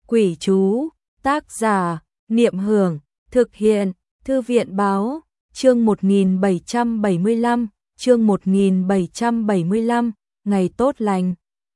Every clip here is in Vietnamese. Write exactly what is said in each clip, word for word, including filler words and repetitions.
Quỷ chú, tác giả, Niệm Hưởng, thực hiện, Thư viện báo, chương một nghìn bảy trăm bảy mươi lăm, chương một nghìn bảy trăm bảy mươi lăm, ngày tốt lành.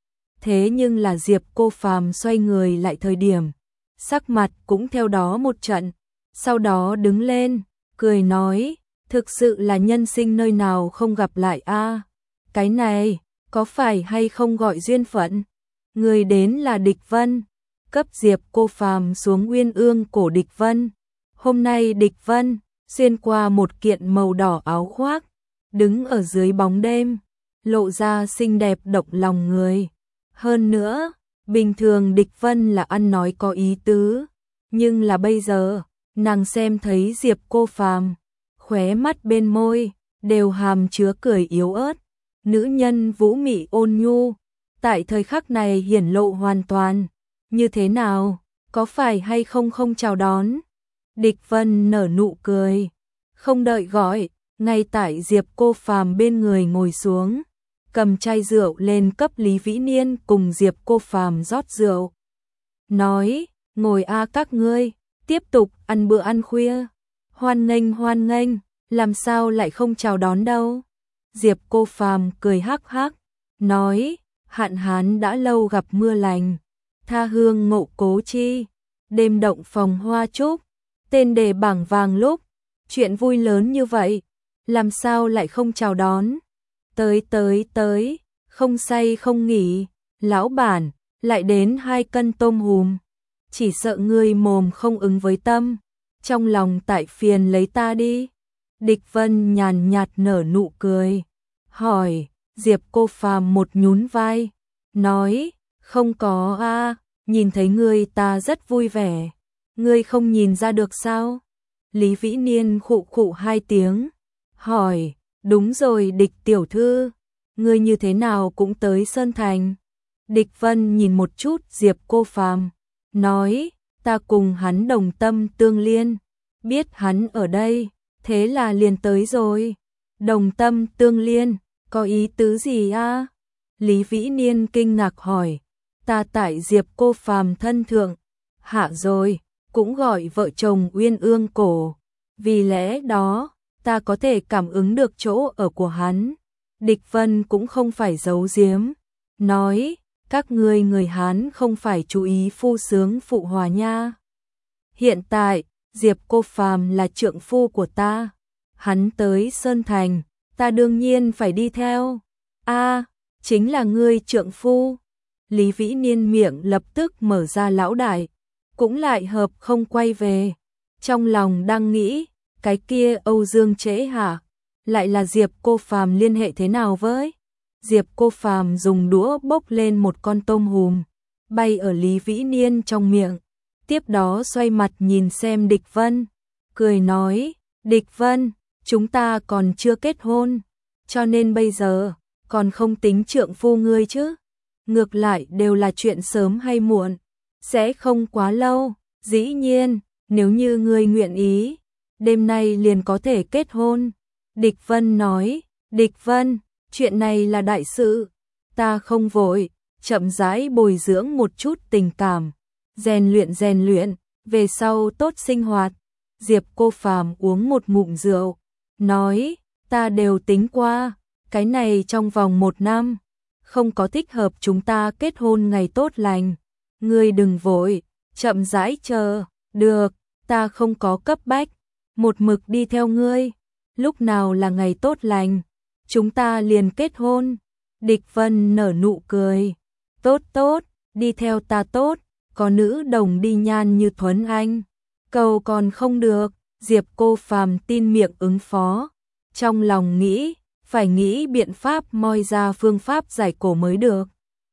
Thế nhưng là Diệp Cô Phàm xoay người lại thời điểm, sắc mặt cũng theo đó một trận, sau đó đứng lên, cười nói, thực sự là nhân sinh nơi nào không gặp lại a, cái này, có phải hay không gọi duyên phận? Người đến là Địch Vân, cấp Diệp Cô Phàm xuống Uyên Ương cổ Địch Vân. Hôm nay Địch Vân xuyên qua một kiện màu đỏ áo khoác, đứng ở dưới bóng đêm, lộ ra xinh đẹp động lòng người. Hơn nữa, bình thường Địch Vân là ăn nói có ý tứ, nhưng là bây giờ, nàng xem thấy Diệp Cô Phàm, khóe mắt bên môi đều hàm chứa cười yếu ớt, nữ nhân vũ mị ôn nhu, tại thời khắc này hiển lộ hoàn toàn. Như thế nào, có phải hay không không chào đón? Địch Vân nở nụ cười, không đợi gọi, ngay tại Diệp Cô Phàm bên người ngồi xuống, cầm chai rượu lên cấp Lý Vĩ Niên cùng Diệp Cô Phàm rót rượu. Nói, ngồi a các ngươi, tiếp tục ăn bữa ăn khuya. Hoan nghênh hoan nghênh, làm sao lại không chào đón đâu. Diệp Cô Phàm cười hắc hắc, nói, hạn hán đã lâu gặp mưa lành, tha hương ngộ cố chi, đêm động phòng hoa trúc, tên đề bảng vàng lúc, chuyện vui lớn như vậy, làm sao lại không chào đón. Tới tới tới, không say không nghỉ, lão bản, lại đến hai cân tôm hùm, chỉ sợ ngươi mồm không ứng với tâm, trong lòng tại phiền lấy ta đi. Địch Vân nhàn nhạt nở nụ cười, hỏi, Diệp Cô Phàm một nhún vai, nói, không có a, nhìn thấy ngươi ta rất vui vẻ, ngươi không nhìn ra được sao? Lý Vĩ Niên khụ khụ hai tiếng, hỏi, đúng rồi Địch tiểu thư, ngươi như thế nào cũng tới Sơn Thành? Địch Vân nhìn một chút Diệp Cô Phàm, nói, ta cùng hắn đồng tâm tương liên, biết hắn ở đây, thế là liền tới rồi. Đồng tâm tương liên, có ý tứ gì a? Lý Vĩ Niên kinh ngạc hỏi, ta tại Diệp Cô Phàm thân thượng, hạ rồi, cũng gọi vợ chồng Uyên Ương cổ, vì lẽ đó, ta có thể cảm ứng được chỗ ở của hắn. Địch Vân cũng không phải giấu giếm, nói, các ngươi người Hán không phải chú ý phu sướng phụ hòa nha. Hiện tại, Diệp Cô Phàm là trượng phu của ta, hắn tới Sơn Thành, ta đương nhiên phải đi theo. A, chính là ngươi trượng phu. Lý Vĩ Niên miệng lập tức mở ra lão đại, cũng lại hợp không quay về. Trong lòng đang nghĩ, cái kia Âu Dương Trễ hả? Lại là Diệp Cô Phàm liên hệ thế nào với? Diệp Cô Phàm dùng đũa bốc lên một con tôm hùm, bay ở Lý Vĩ Niên trong miệng. Tiếp đó xoay mặt nhìn xem Địch Vân, cười nói, Địch Vân, chúng ta còn chưa kết hôn, cho nên bây giờ, còn không tính trượng phu ngươi chứ. Ngược lại đều là chuyện sớm hay muộn, sẽ không quá lâu, dĩ nhiên, nếu như ngươi nguyện ý, đêm nay liền có thể kết hôn. Địch Vân nói, Địch Vân, chuyện này là đại sự, ta không vội, chậm rãi bồi dưỡng một chút tình cảm, rèn luyện rèn luyện, về sau tốt sinh hoạt. Diệp Cô Phàm uống một ngụm rượu, nói, ta đều tính qua, cái này trong vòng một năm, không có thích hợp chúng ta kết hôn ngày tốt lành. Ngươi đừng vội, chậm rãi chờ, được, ta không có cấp bách, một mực đi theo ngươi, lúc nào là ngày tốt lành, chúng ta liền kết hôn. Địch Vân nở nụ cười, tốt tốt, đi theo ta tốt, có nữ đồng đi nhan như Thuấn Anh, cầu còn không được. Diệp Cô Phàm tin miệng ứng phó, trong lòng nghĩ, phải nghĩ biện pháp moi ra phương pháp giải cổ mới được.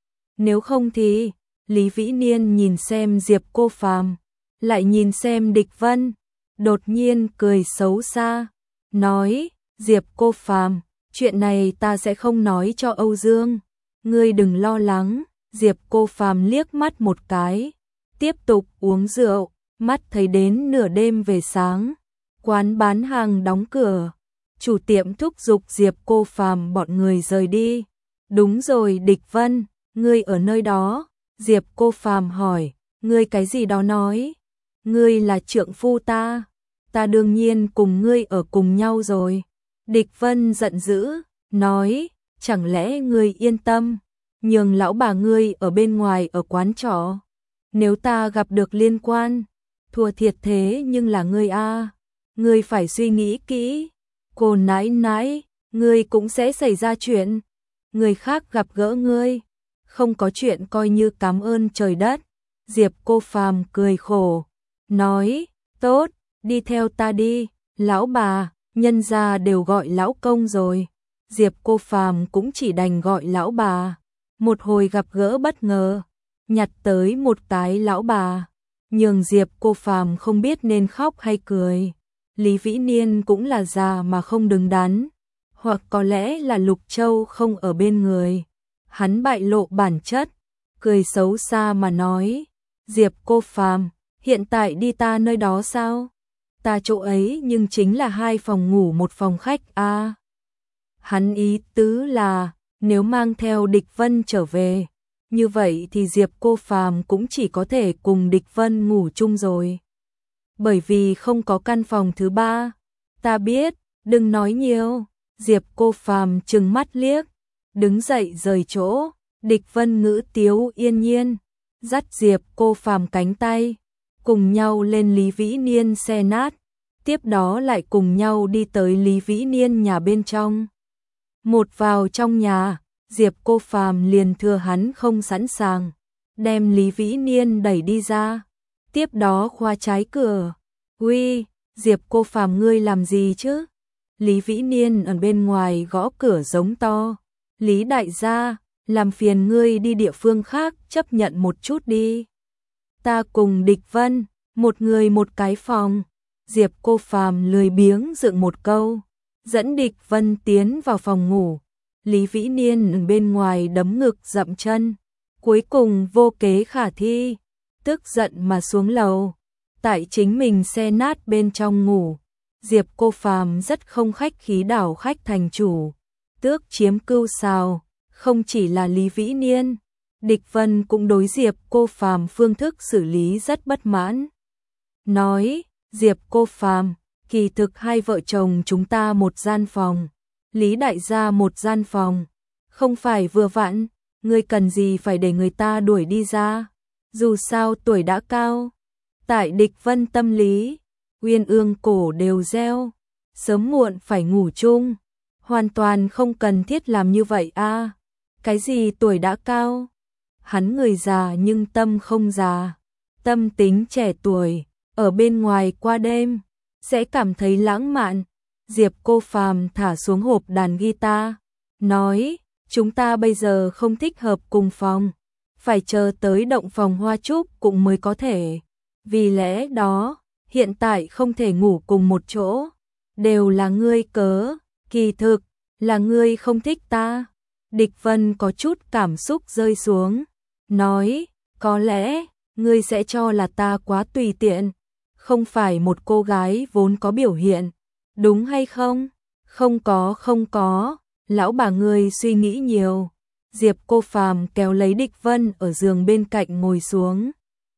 Nếu không thì, Lý Vĩ Niên nhìn xem Diệp Cô Phàm, lại nhìn xem Địch Vân, đột nhiên cười xấu xa, nói, Diệp Cô Phàm, chuyện này ta sẽ không nói cho Âu Dương, ngươi đừng lo lắng. Diệp Cô Phàm liếc mắt một cái, tiếp tục uống rượu, mắt thấy đến nửa đêm về sáng, quán bán hàng đóng cửa, chủ tiệm thúc giục Diệp Cô Phàm bọn người rời đi. Đúng rồi Địch Vân, ngươi ở nơi đó? Diệp Cô Phàm hỏi, Ngươi cái gì đó nói, ngươi là trượng phu ta, ta đương nhiên cùng ngươi ở cùng nhau rồi. Địch Vân giận dữ, nói, chẳng lẽ ngươi yên tâm, nhường lão bà ngươi ở bên ngoài ở quán trọ. Nếu ta gặp được liên quan, thua thiệt thế nhưng là ngươi a, ngươi phải suy nghĩ kỹ. Cô nãi nãi, ngươi cũng sẽ xảy ra chuyện. Người khác gặp gỡ ngươi, không có chuyện coi như cảm ơn trời đất. Diệp Cô Phàm cười khổ, nói, tốt, đi theo ta đi, lão bà, nhân gia đều gọi lão công rồi. Diệp Cô Phàm cũng chỉ đành gọi lão bà. Một hồi gặp gỡ bất ngờ, nhặt tới một cái lão bà, nhường Diệp Cô Phàm không biết nên khóc hay cười. Lý Vĩ Niên cũng là già mà không đứng đắn, hoặc có lẽ là Lục Châu không ở bên người. Hắn bại lộ bản chất, cười xấu xa mà nói, Diệp Cô Phàm, hiện tại đi ta nơi đó sao? Ta chỗ ấy nhưng chính là hai phòng ngủ một phòng khách a. À, hắn ý tứ là, nếu mang theo Địch Vân trở về, như vậy thì Diệp Cô Phàm cũng chỉ có thể cùng Địch Vân ngủ chung rồi. Bởi vì không có căn phòng thứ ba. Ta biết, đừng nói nhiều. Diệp Cô Phàm trừng mắt liếc, đứng dậy rời chỗ. Địch Vân ngữ tiếu yên nhiên, dắt Diệp Cô Phàm cánh tay, cùng nhau lên Lý Vĩ Niên xe nát, tiếp đó lại cùng nhau đi tới Lý Vĩ Niên nhà bên trong. Một vào trong nhà, Diệp Cô Phàm liền thừa hắn không sẵn sàng, đem Lý Vĩ Niên đẩy đi ra, tiếp đó khóa trái cửa. Uy, Diệp Cô Phàm ngươi làm gì chứ? Lý Vĩ Niên ở bên ngoài gõ cửa giống to. Lý đại gia, làm phiền ngươi đi địa phương khác chấp nhận một chút đi. Ta cùng Địch Vân, một người một cái phòng. Diệp Cô Phàm lười biếng dựng một câu, dẫn Địch Vân tiến vào phòng ngủ. Lý Vĩ Niên ở bên ngoài đấm ngực dậm chân, cuối cùng vô kế khả thi, tức giận mà xuống lầu, tại chính mình xe nát bên trong ngủ. Diệp Cô Phàm rất không khách khí đảo khách thành chủ, tước chiếm cưu sào, không chỉ là Lý Vĩ Niên, Địch Vân cũng đối Diệp Cô Phàm phương thức xử lý rất bất mãn. Nói, Diệp Cô Phàm, kỳ thực hai vợ chồng chúng ta một gian phòng, Lý đại gia một gian phòng, không phải vừa vặn, ngươi cần gì phải để người ta đuổi đi ra, dù sao tuổi đã cao. Tại Địch Vân tâm lý, uyên ương cổ đều reo, sớm muộn phải ngủ chung, hoàn toàn không cần thiết làm như vậy a. À, cái gì tuổi đã cao? Hắn người già nhưng tâm không già, tâm tính trẻ tuổi, ở bên ngoài qua đêm sẽ cảm thấy lãng mạn. Diệp Cô Phàm thả xuống hộp đàn guitar, nói, chúng ta bây giờ không thích hợp cùng phòng, phải chờ tới động phòng hoa trúc cũng mới có thể. Vì lẽ đó, hiện tại không thể ngủ cùng một chỗ, đều là ngươi cớ, kỳ thực, là ngươi không thích ta. Địch Vân có chút cảm xúc rơi xuống, nói, có lẽ, ngươi sẽ cho là ta quá tùy tiện, không phải một cô gái vốn có biểu hiện, đúng hay không? Không có không có, lão bà ngươi suy nghĩ nhiều. Diệp Cô Phàm kéo lấy Địch Vân ở giường bên cạnh ngồi xuống,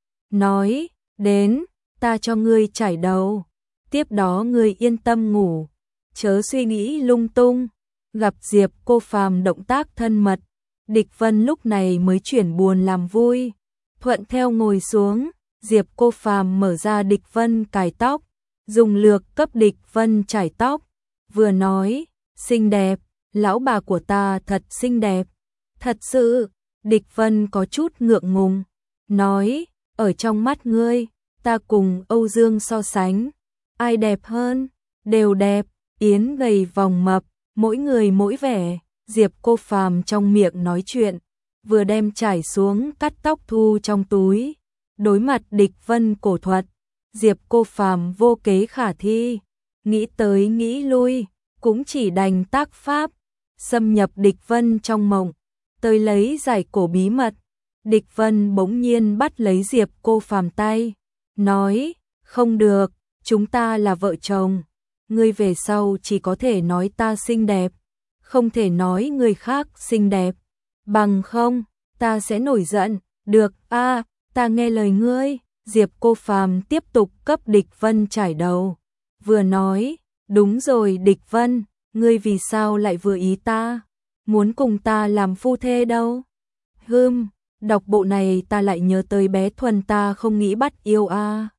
nói, đến, ta cho ngươi chải đầu, tiếp đó ngươi yên tâm ngủ, chớ suy nghĩ lung tung. Gặp Diệp Cô Phàm động tác thân mật, Địch Vân lúc này mới chuyển buồn làm vui, thuận theo ngồi xuống. Diệp Cô Phàm mở ra Địch Vân cài tóc, dùng lược cấp Địch Vân chải tóc, vừa nói, xinh đẹp, lão bà của ta thật xinh đẹp. Thật sự, Địch Vân có chút ngượng ngùng, nói, ở trong mắt ngươi, ta cùng Âu Dương so sánh, ai đẹp hơn? Đều đẹp, yến gầy vòng mập, mỗi người mỗi vẻ. Diệp Cô Phàm trong miệng nói chuyện, vừa đem chải xuống cắt tóc thu trong túi. Đối mặt Địch Vân cổ thuật, Diệp Cô Phàm vô kế khả thi, nghĩ tới nghĩ lui, cũng chỉ đành tác pháp, xâm nhập Địch Vân trong mộng, tới lấy giải cổ bí mật. Địch Vân bỗng nhiên bắt lấy Diệp Cô Phàm tay, nói, không được, chúng ta là vợ chồng, ngươi về sau chỉ có thể nói ta xinh đẹp, không thể nói người khác xinh đẹp, bằng không, ta sẽ nổi giận. Được a, à, ta nghe lời ngươi, Diệp Cô Phàm tiếp tục cấp Địch Vân trải đầu. Vừa nói, đúng rồi Địch Vân, ngươi vì sao lại vừa ý ta, muốn cùng ta làm phu thê đâu? Hừm, đọc bộ này ta lại nhớ tới bé Thuần ta không nghĩ bắt yêu a. À.